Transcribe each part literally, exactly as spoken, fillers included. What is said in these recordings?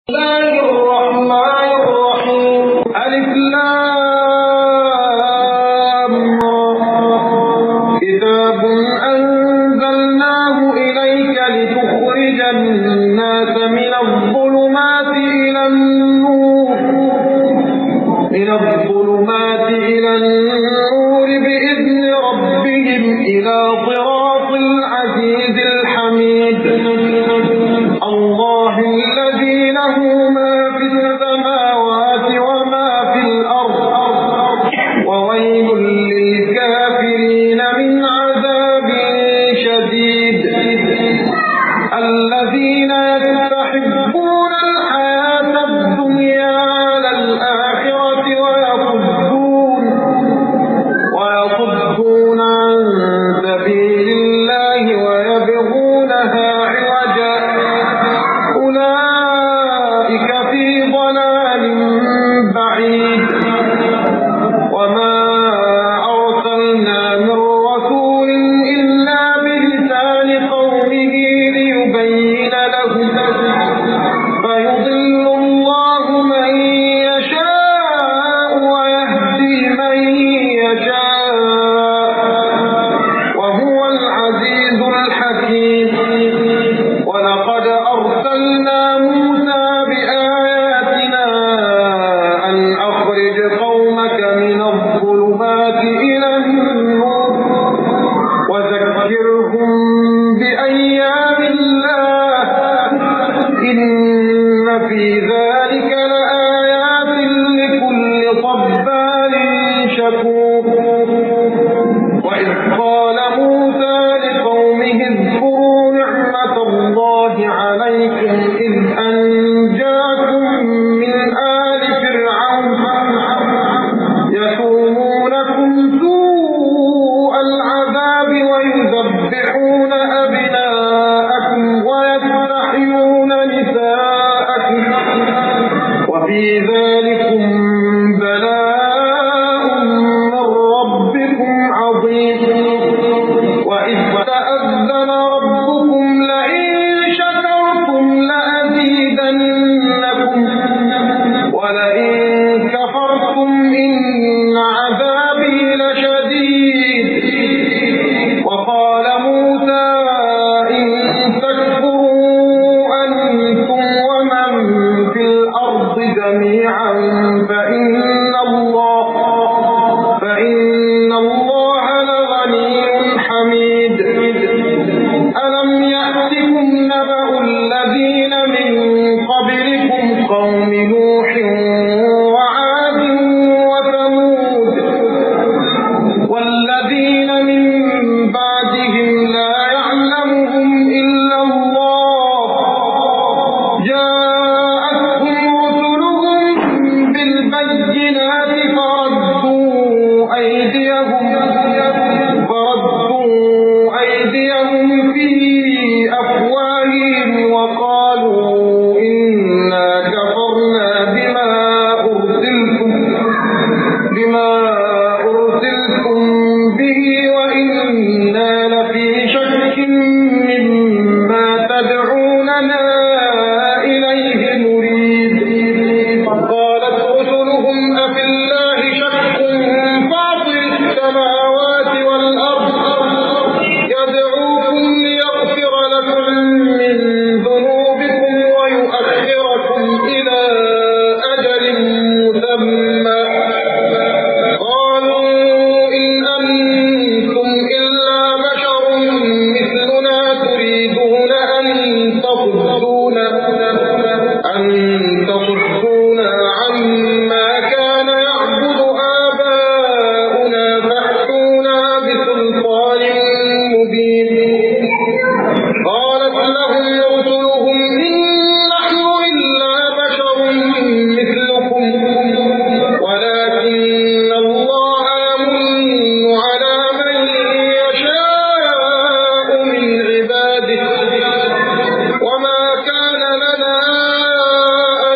وما كان لنا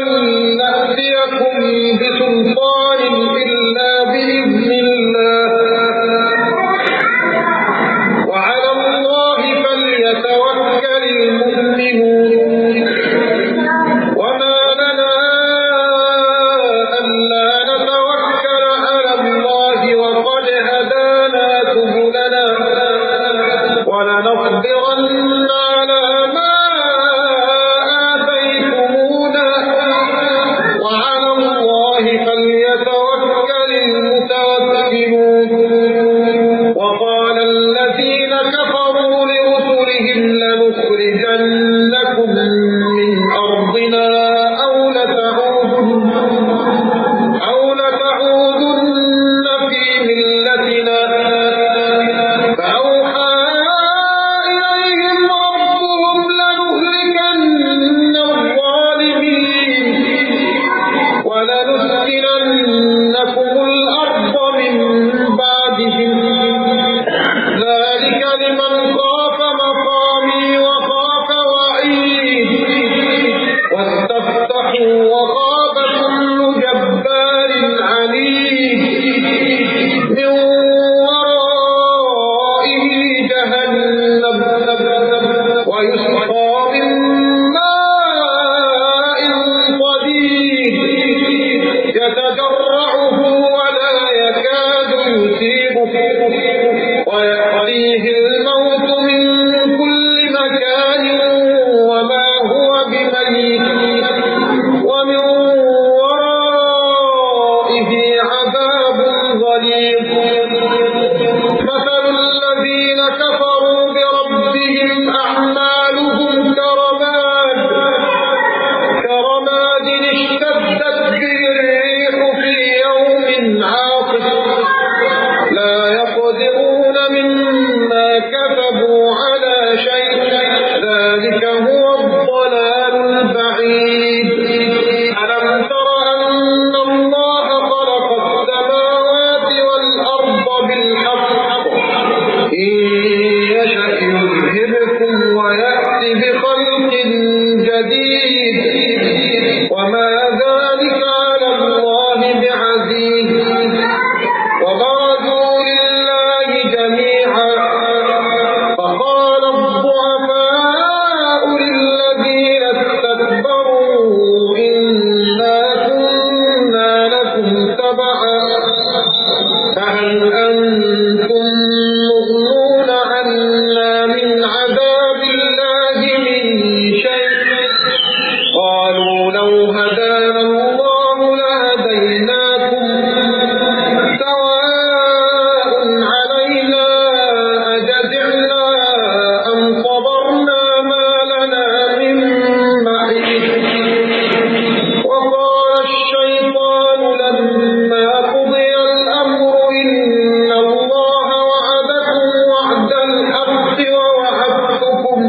وخاب كل جبار عنيد من ورائه جهنم ويسقى من ماء صديد يتجرعه ولا يكاد يصيبه ويأتيه الموت من كل مكان وما هو بميت ومن ورائه عذاب غليظ. مثل الذين كفروا بربهم أعمالهم كرماد كرماد اشتدت به الريح في يوم عاصف لا يقدرون مما كسبوا على شيء ذلك هو الضلال البعيد. ألم تر أن الله خلق السماوات والأرض بالحق إن يشأ يذهبكم ويأتي بخلق جديد وما ذلك على الله بعزيز. وبرزوا لله جميعا فقال الضعفاء للذين استكبروا إنا كنا لكم تبعا فهل أنتم مغنون عنا من عذاب الله من شيء قالوا لو هدانا الله لهديناكم سواء علينا أجزعنا أم صبرنا ما لنا من محيص. وقال الشيطان لما قضي الأمر إن الله وعدكم وعد الحق ووعدتكم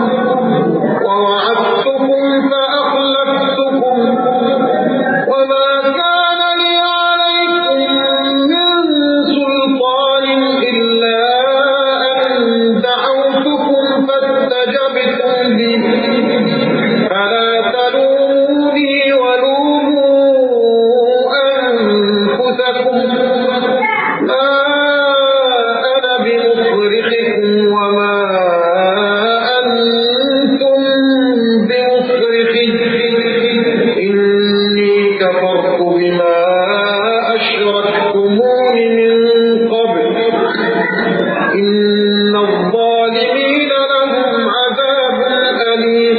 ووعدتكم فأخلفتكم وما كان لي عليكم من سلطان إلا أن دعوتكم فاستجبتم لي فلا تلوموني ولوموا أنفسكم ما أنا بمصرخكم وما أنتم بمصرخي إني كفرت بما أشركتمون من قبل إن الظالمين لهم عذاب أليم.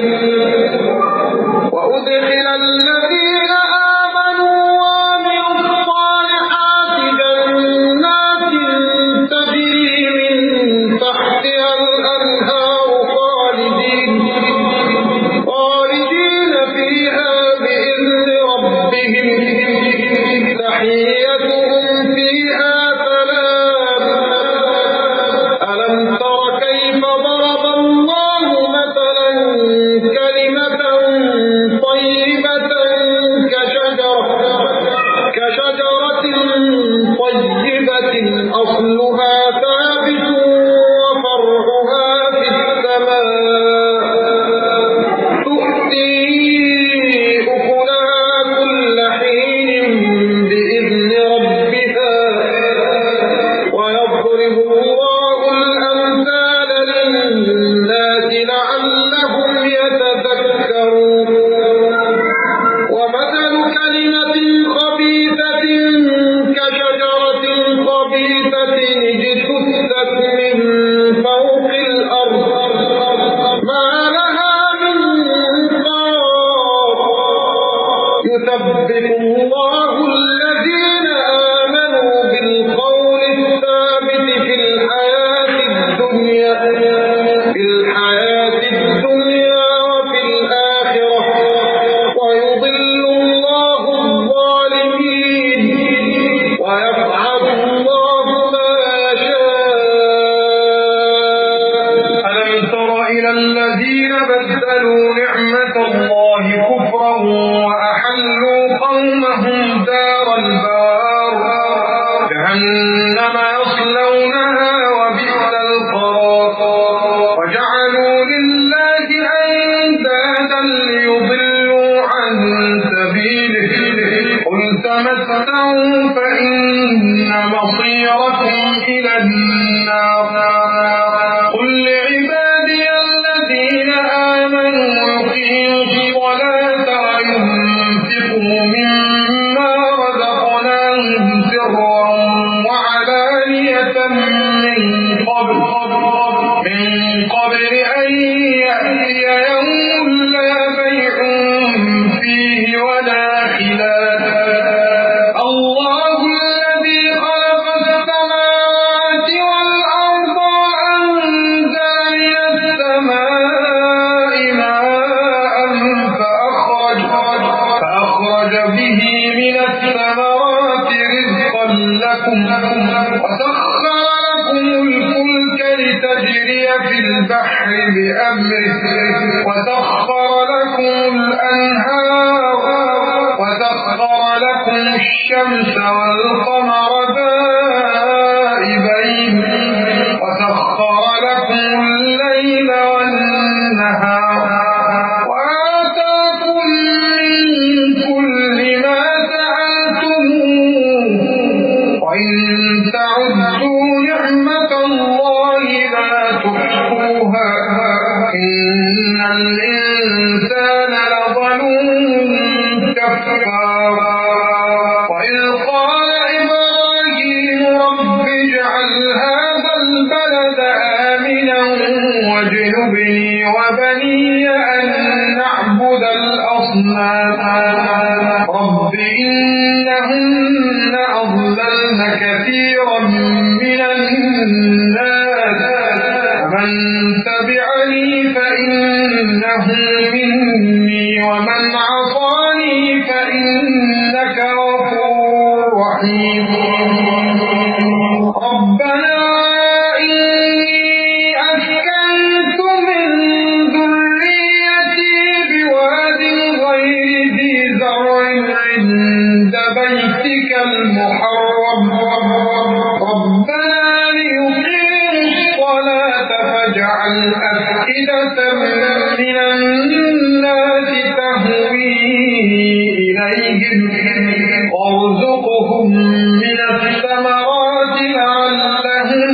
وأدخل الذين آمنوا وعملوا الصالحات جنات تجري من تحتها الأنهار خالدين خالدين فيها بإذن ربهم تحيتهم فيها سلام. ألم تر كيف ضرب الله مثلا كلمة طيبة كشجرة كشجرة طيبة أصلها ثابت وفرعها في السماء تؤتي أكلها كل حين بإذن ربها ويضرب الله الأمثال للناس لعلهم يتذكرون. ومثل كلمة خبيثة كشجرة خبيثة اجتثت من فوق الأرض ما لها من قرار يثبت الله الذين آمنوا بالقول الثابت في الحياة الدنيا في الحياة الدنيا وفي الآخرة ويضل الله الظالمين ويفعل الله ما يشاء. ألم تر إلى الذين بدلوا نعمة الله كفرا وأحلوا قومهم دار البوار جهنم يصلونها وبئس القرار وجعلوا لله أندادا ليضلوا عن سبيله قل تمتعوا فإن مصيركم إلى النار قل لعبادي الذين آمنوا يقيموا الصلاة وينفقوا مما رزقناهم سرا وعلانية من قبل من قبل أن يأتي يوم لا بيع فيه ولا خلال الله الذي خلق السماوات والأرض وأنزل من السماء ماء فأخرج, فأخرج به من الثمرات رزقا لكم وسخر لكم الفلك لتجري في البحر بأمره وسخر لكم الأنهار وسخر لكم الشمس والقمر دائبين وسخر لكم الليل والنهار وآتاكم من كل ما سألتموه وإن تعدوا نعمة الله لا تحصوها إن الإنسان لظلوم كفار وإذ قال إبراهيم رب اجعل هذا البلد آمنا واجنبني وبني أن نعبد الأصنام رب إنهن أضللن كثيرا من الناس فمن تبعني فإنه مني ومن عصاني فإنك غفور رحيم ربنا إني أسكنت من ذريتي بواد غير ذي زرع عند بيتك المحرم ربنا ليقيموا الصلاة فاجعل أفئدة من الناس تهوي إليهم وارزقهم من الثمرات لعلهم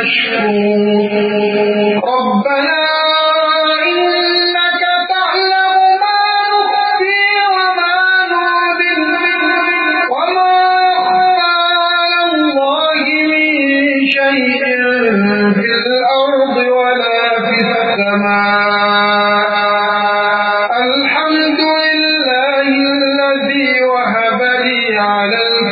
يشكرون ربنا إنك تعلم ما نخفي وما نعلن وما أخفى على الله من شيء في الأرض ولا في السماء الحمد لله الذي وهب لي على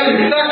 اتخذ